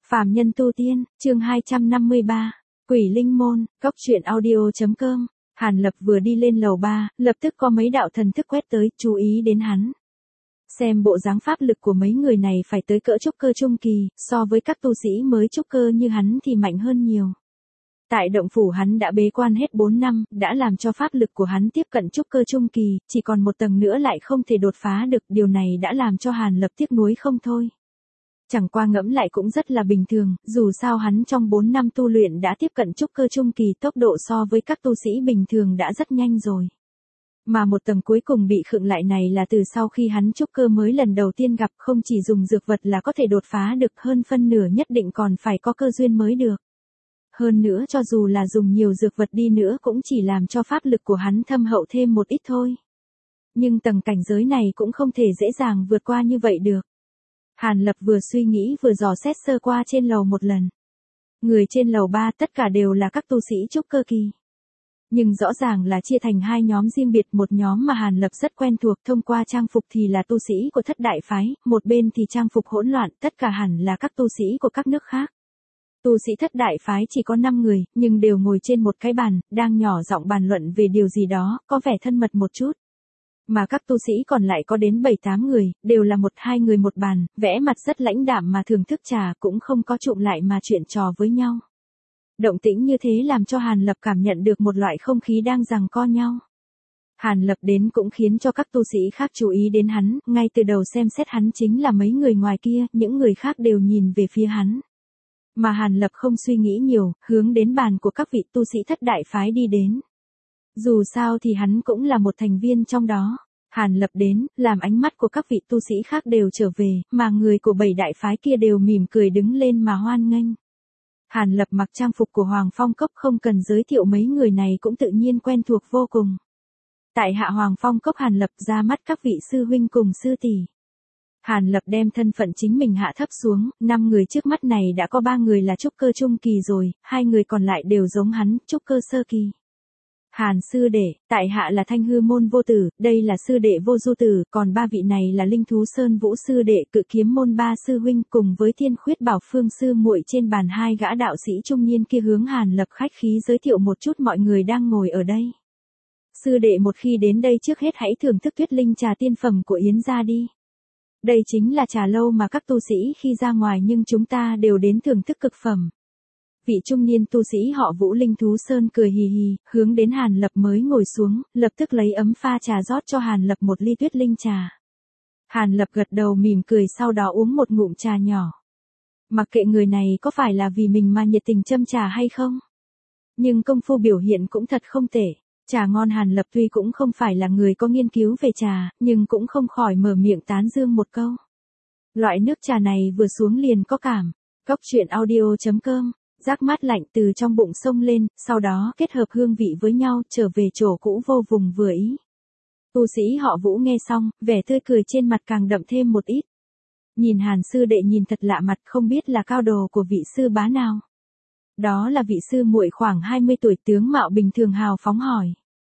Phàm nhân tu tiên, chương 253, Quỷ Linh Môn, Cốc truyện audio.com. Hàn Lập vừa đi lên lầu 3, lập tức có mấy đạo thần thức quét tới, chú ý đến hắn. Xem bộ dáng pháp lực của mấy người này phải tới cỡ trúc cơ trung kỳ, so với các tu sĩ mới trúc cơ như hắn thì mạnh hơn nhiều. Tại động phủ hắn đã bế quan hết 4 năm, đã làm cho pháp lực của hắn tiếp cận trúc cơ trung kỳ, chỉ còn một tầng nữa lại không thể đột phá được, điều này đã làm cho Hàn Lập tiếc nuối không thôi. Chẳng qua ngẫm lại cũng rất là bình thường, dù sao hắn trong 4 năm tu luyện đã tiếp cận trúc cơ trung kỳ, tốc độ so với các tu sĩ bình thường đã rất nhanh rồi. Mà một tầng cuối cùng bị khựng lại này là từ sau khi hắn trúc cơ mới lần đầu tiên gặp, không chỉ dùng dược vật là có thể đột phá được, hơn phân nửa nhất định còn phải có cơ duyên mới được. Hơn nữa cho dù là dùng nhiều dược vật đi nữa cũng chỉ làm cho pháp lực của hắn thâm hậu thêm một ít thôi. Nhưng tầng cảnh giới này cũng không thể dễ dàng vượt qua như vậy được. Hàn Lập vừa suy nghĩ vừa dò xét sơ qua trên lầu một lần. Người trên lầu 3 tất cả đều là các tu sĩ trúc cơ kỳ. Nhưng rõ ràng là chia thành hai nhóm riêng biệt, một nhóm mà Hàn Lập rất quen thuộc thông qua trang phục thì là tu sĩ của thất đại phái, một bên thì trang phục hỗn loạn, tất cả hẳn là các tu sĩ của các nước khác. Tu sĩ thất đại phái chỉ có 5 người, nhưng đều ngồi trên một cái bàn, đang nhỏ giọng bàn luận về điều gì đó, có vẻ thân mật một chút. Mà các tu sĩ còn lại có đến 7-8 người, đều là 1-2 người một bàn, vẽ mặt rất lãnh đạm mà thưởng thức trà, cũng không có chụm lại mà chuyện trò với nhau. Động tĩnh như thế làm cho Hàn Lập cảm nhận được một loại không khí đang giằng co nhau. Hàn Lập đến cũng khiến cho các tu sĩ khác chú ý đến hắn, ngay từ đầu xem xét hắn chính là mấy người ngoài kia, những người khác đều nhìn về phía hắn. Mà Hàn Lập không suy nghĩ nhiều, hướng đến bàn của các vị tu sĩ thất đại phái đi đến. Dù sao thì hắn cũng là một thành viên trong đó. Hàn Lập đến, làm ánh mắt của các vị tu sĩ khác đều trở về, mà người của 7 đại phái kia đều mỉm cười đứng lên mà hoan nghênh. Hàn Lập mặc trang phục của Hoàng Phong Cốc, không cần giới thiệu mấy người này cũng tự nhiên quen thuộc vô cùng. Tại hạ Hoàng Phong Cốc Hàn Lập ra mắt các vị sư huynh cùng sư tỷ. Hàn Lập đem thân phận chính mình hạ thấp xuống, 5 người trước mắt này đã có 3 người là trúc cơ trung kỳ rồi, 2 người còn lại đều giống hắn, trúc cơ sơ kỳ. Hàn sư đệ, tại hạ là Thanh Hư môn Vô Tử, đây là sư đệ Vô Du Tử, còn 3 vị này là Linh Thú Sơn Vũ sư đệ, Cự Kiếm môn 3 sư huynh cùng với Thiên Khuyết Bảo Phương sư muội. Trên bàn 2 gã đạo sĩ trung niên kia hướng Hàn Lập khách khí giới thiệu một chút mọi người đang ngồi ở đây. Sư đệ một khi đến đây trước hết hãy thưởng thức Tuyết Linh trà tiên phẩm của Yến gia đi. Đây chính là trà lâu mà các tu sĩ khi ra ngoài nhưng chúng ta đều đến thưởng thức cực phẩm. Vị trung niên tu sĩ họ Vũ Linh Thú Sơn cười hì hì, hướng đến Hàn Lập mới ngồi xuống, lập tức lấy ấm pha trà rót cho Hàn Lập một ly Tuyết Linh trà. Hàn Lập gật đầu mỉm cười, sau đó uống một ngụm trà nhỏ. Mặc kệ người này có phải là vì mình mà nhiệt tình châm trà hay không, nhưng công phu biểu hiện cũng thật không tệ. Trà ngon. Hàn Lập tuy cũng không phải là người có nghiên cứu về trà, nhưng cũng không khỏi mở miệng tán dương một câu. Loại nước trà này vừa xuống liền có cảm. Cốc truyện audio.com. Giác mát lạnh từ trong bụng xông lên, sau đó kết hợp hương vị với nhau, trở về chỗ cũ vô vùng vừa ý. Tu sĩ họ Vũ nghe xong, vẻ tươi cười trên mặt càng đậm thêm một ít. Nhìn Hàn sư đệ nhìn thật lạ mặt, không biết là cao đồ của vị sư bá nào. Đó là vị sư muội khoảng 20 tuổi, tướng mạo bình thường, hào phóng hỏi.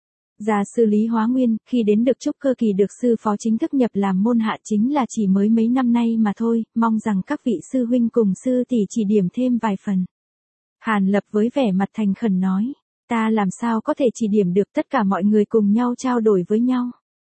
Gia sư Lý Hóa Nguyên, khi đến được trúc cơ kỳ được sư phó chính thức nhập làm môn hạ, chính là chỉ mới mấy năm nay mà thôi, mong rằng các vị sư huynh cùng sư tỷ chỉ điểm thêm vài phần. Hàn Lập với vẻ mặt thành khẩn nói, ta làm sao có thể chỉ điểm được, tất cả mọi người cùng nhau trao đổi với nhau.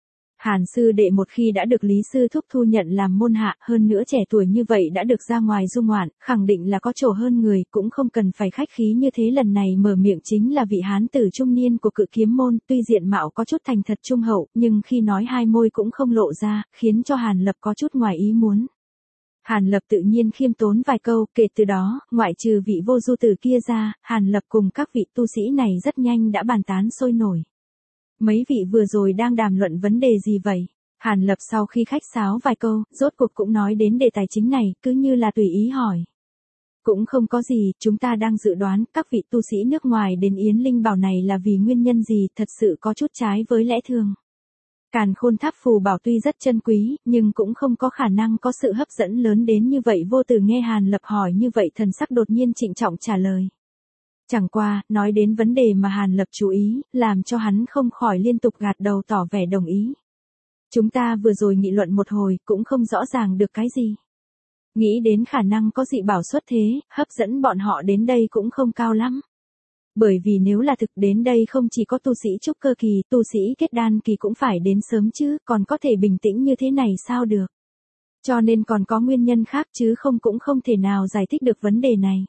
Hàn sư đệ một khi đã được Lý sư thúc thu nhận làm môn hạ, hơn nữa trẻ tuổi như vậy đã được ra ngoài du ngoạn, khẳng định là có chỗ hơn người, cũng không cần phải khách khí như thế. Lần này mở miệng chính là vị hán tử trung niên của Cự Kiếm môn, tuy diện mạo có chút thành thật trung hậu, nhưng khi nói hai môi cũng không lộ ra, khiến cho Hàn Lập có chút ngoài ý muốn. Hàn Lập tự nhiên khiêm tốn vài câu, kể từ đó, ngoại trừ vị Vô Du Tử kia ra, Hàn Lập cùng các vị tu sĩ này rất nhanh đã bàn tán sôi nổi. Mấy vị vừa rồi đang đàm luận vấn đề gì vậy? Hàn Lập sau khi khách sáo vài câu, rốt cuộc cũng nói đến đề tài chính này, cứ như là tùy ý hỏi. Cũng không có gì, chúng ta đang dự đoán các vị tu sĩ nước ngoài đến Yến Linh Bảo này là vì nguyên nhân gì, thật sự có chút trái với lẽ thường. Càn Khôn Tháp phù bảo tuy rất chân quý, nhưng cũng không có khả năng có sự hấp dẫn lớn đến như vậy. Vô Tử nghe Hàn Lập hỏi như vậy, thần sắc đột nhiên trịnh trọng trả lời. Chẳng qua, nói đến vấn đề mà Hàn Lập chú ý, làm cho hắn không khỏi liên tục gật đầu tỏ vẻ đồng ý. Chúng ta vừa rồi nghị luận một hồi, cũng không rõ ràng được cái gì. Nghĩ đến khả năng có dị bảo xuất thế, hấp dẫn bọn họ đến đây cũng không cao lắm. Bởi vì nếu là thực đến đây không chỉ có tu sĩ trúc cơ kỳ, tu sĩ kết đan kỳ cũng phải đến sớm chứ, còn có thể bình tĩnh như thế này sao được. Cho nên còn có nguyên nhân khác chứ không cũng không thể nào giải thích được vấn đề này.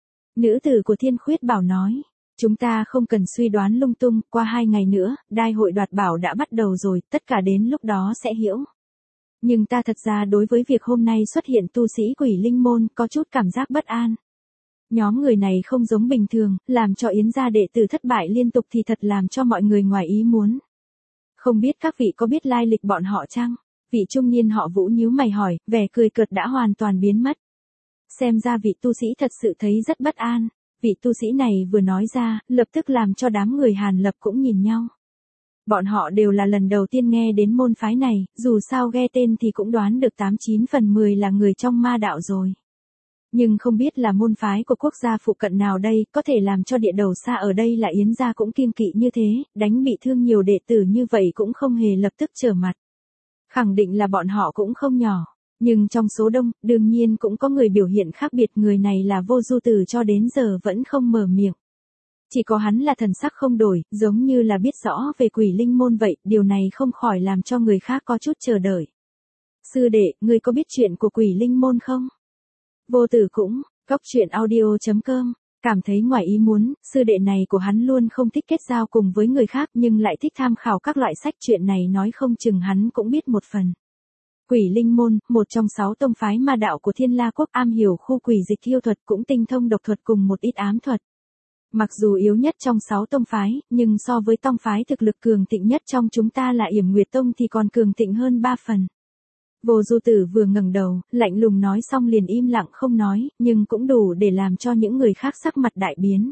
Nữ tử của Thiên Khuyết Bảo nói, chúng ta không cần suy đoán lung tung, qua 2 ngày nữa, đại hội đoạt bảo đã bắt đầu rồi, tất cả đến lúc đó sẽ hiểu. Nhưng ta thật ra đối với việc hôm nay xuất hiện tu sĩ Quỷ Linh Môn có chút cảm giác bất an. Nhóm người này không giống bình thường, làm cho Yến gia đệ tử thất bại liên tục thì thật làm cho mọi người ngoài ý muốn. Không biết các vị có biết lai lịch bọn họ chăng? Vị trung niên họ Vũ nhíu mày hỏi, vẻ cười cợt đã hoàn toàn biến mất. Xem ra vị tu sĩ thật sự thấy rất bất an. Vị tu sĩ này vừa nói ra, lập tức làm cho đám người Hàn Lập cũng nhìn nhau. Bọn họ đều là lần đầu tiên nghe đến môn phái này, dù sao nghe tên thì cũng đoán được 89 phần 10 là người trong ma đạo rồi. Nhưng không biết là môn phái của quốc gia phụ cận nào đây, có thể làm cho địa đầu xa ở đây là Yến gia cũng kiêng kỵ như thế, đánh bị thương nhiều đệ tử như vậy cũng không hề lập tức trở mặt. Khẳng định là bọn họ cũng không nhỏ, nhưng trong số đông, đương nhiên cũng có người biểu hiện khác biệt, người này là Vô Du Tử cho đến giờ vẫn không mở miệng. Chỉ có hắn là thần sắc không đổi, giống như là biết rõ về Quỷ Linh Môn vậy, điều này không khỏi làm cho người khác có chút chờ đợi. Sư đệ, ngươi có biết chuyện của Quỷ Linh Môn không? Vô Tử cũng, Cốc Truyện Audio.com, cảm thấy ngoài ý muốn, sư đệ này của hắn luôn không thích kết giao cùng với người khác nhưng lại thích tham khảo các loại sách, chuyện này nói không chừng hắn cũng biết một phần. Quỷ Linh Môn, một trong 6 tông phái ma đạo của Thiên La Quốc, am hiểu khu quỷ dịch yêu thuật, cũng tinh thông độc thuật cùng một ít ám thuật. Mặc dù yếu nhất trong 6 tông phái, nhưng so với tông phái thực lực cường thịnh nhất trong chúng ta là Yểm Nguyệt Tông thì còn cường thịnh hơn 3 phần. Vô Du Tử vừa ngẩng đầu, lạnh lùng nói xong liền im lặng không nói, nhưng cũng đủ để làm cho những người khác sắc mặt đại biến.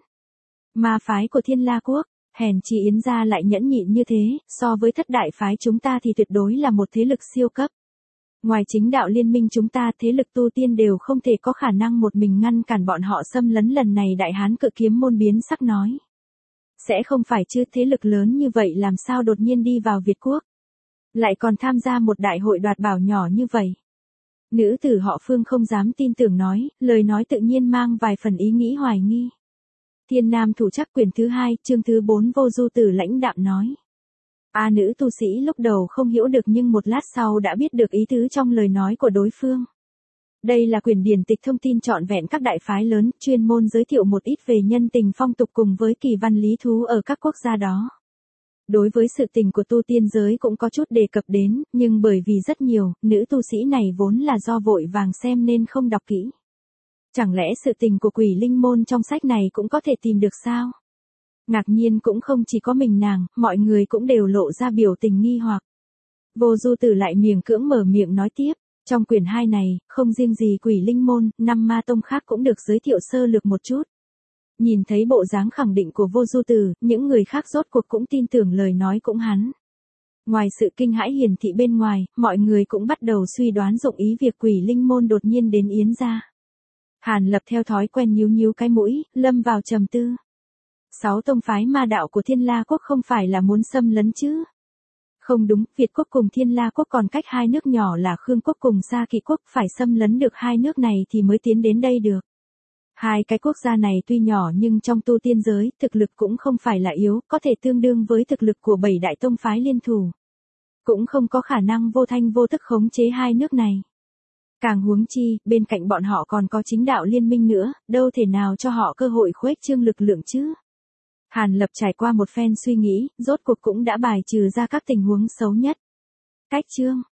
Ma phái của Thiên La Quốc, hèn chi Yến gia lại nhẫn nhịn như thế, so với thất đại phái chúng ta thì tuyệt đối là một thế lực siêu cấp. Ngoài chính đạo liên minh chúng ta, thế lực tu tiên đều không thể có khả năng một mình ngăn cản bọn họ xâm lấn, lần này Đại Hán Cự Kiếm Môn biến sắc nói. Sẽ không phải chứ, thế lực lớn như vậy làm sao đột nhiên đi vào Việt Quốc. Lại còn tham gia một đại hội đoạt bảo nhỏ như vậy. Nữ tử họ Phương không dám tin tưởng nói, lời nói tự nhiên mang vài phần ý nghĩ hoài nghi. Thiên Nam Thủ Trắc quyển thứ 2, chương thứ 4, Vô Du Tử lãnh đạm nói. Nữ tu sĩ lúc đầu không hiểu được nhưng một lát sau đã biết được ý tứ trong lời nói của đối phương. Đây là quyển điển tịch thông tin trọn vẹn các đại phái lớn, chuyên môn giới thiệu một ít về nhân tình phong tục cùng với kỳ văn lý thú ở các quốc gia đó. Đối với sự tình của tu tiên giới cũng có chút đề cập đến, nhưng bởi vì rất nhiều, nữ tu sĩ này vốn là do vội vàng xem nên không đọc kỹ. Chẳng lẽ sự tình của Quỷ Linh Môn trong sách này cũng có thể tìm được sao? Ngạc nhiên cũng không chỉ có mình nàng, mọi người cũng đều lộ ra biểu tình nghi hoặc. Vô Du Tử lại miệng cưỡng mở miệng nói tiếp, trong quyển 2 này, không riêng gì Quỷ Linh Môn, 5 ma tông khác cũng được giới thiệu sơ lược một chút. Nhìn thấy bộ dáng khẳng định của Vô Du Tử, những người khác rốt cuộc cũng tin tưởng lời nói cũng hắn. Ngoài sự kinh hãi hiển thị bên ngoài, mọi người cũng bắt đầu suy đoán dụng ý việc Quỷ Linh Môn đột nhiên đến Yến gia. Hàn Lập theo thói quen nhíu nhíu cái mũi, lâm vào trầm tư. 6 tông phái ma đạo của Thiên La Quốc không phải là muốn xâm lấn chứ? Không đúng, Việt Quốc cùng Thiên La Quốc còn cách 2 nước nhỏ là Khương Quốc cùng Sa Kỵ Quốc, phải xâm lấn được 2 nước này thì mới tiến đến đây được. 2 cái quốc gia này tuy nhỏ nhưng trong tu tiên giới, thực lực cũng không phải là yếu, có thể tương đương với thực lực của 7 đại tông phái liên thủ. Cũng không có khả năng vô thanh vô tức khống chế 2 nước này. Càng huống chi, bên cạnh bọn họ còn có chính đạo liên minh nữa, đâu thể nào cho họ cơ hội khuếch trương lực lượng chứ. Hàn Lập trải qua một phen suy nghĩ, rốt cuộc cũng đã bài trừ ra các tình huống xấu nhất. Cách chương